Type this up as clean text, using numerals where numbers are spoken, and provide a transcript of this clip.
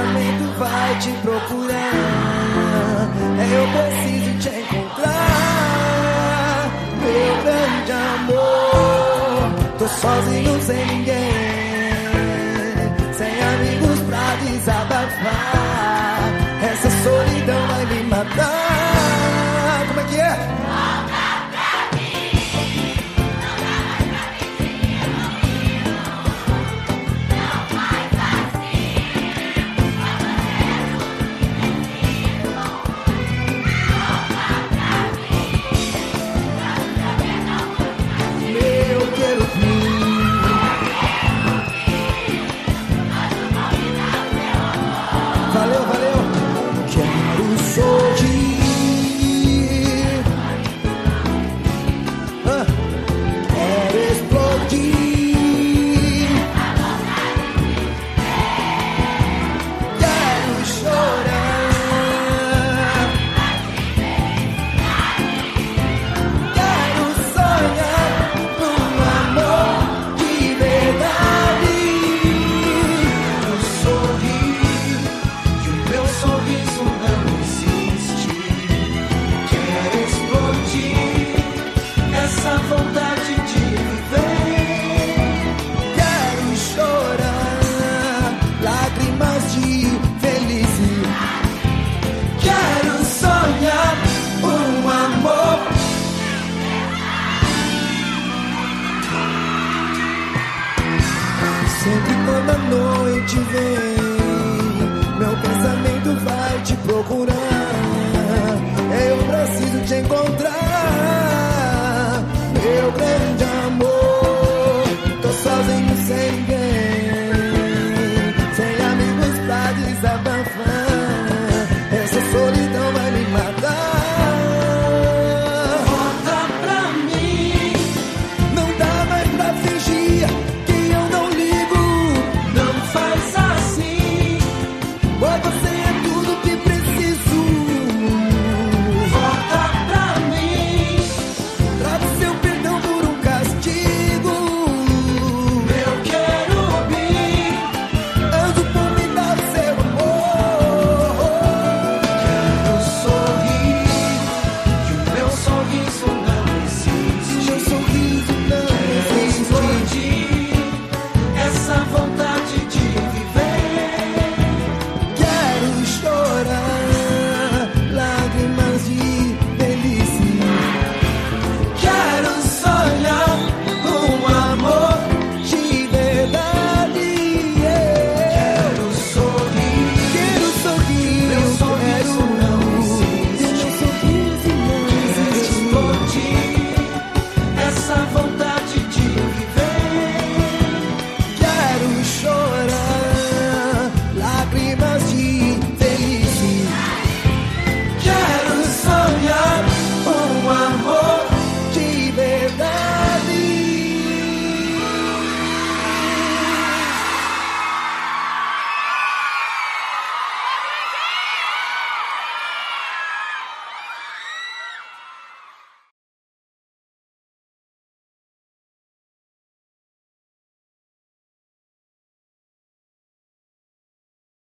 pensamento vai te procurar. Eu preciso te encontrar, meu grande amor. Tô sozinho sem ninguém, sem amigos pra desabafar. Essa solidão vai me matar. Como é que é? Valeu, valeu. Quero sorrir, quero explodir, quero chorar, quero sonhar num amor de verdade. Quero sorrir, meu sorriso não existe. Quero explodir essa vontade de viver. Quero chorar lágrimas de felicidade. Quero sonhar um amor. Sempre quando a noite vem, meu pensamento vai te procurar. Eu preciso te encontrar, meu grande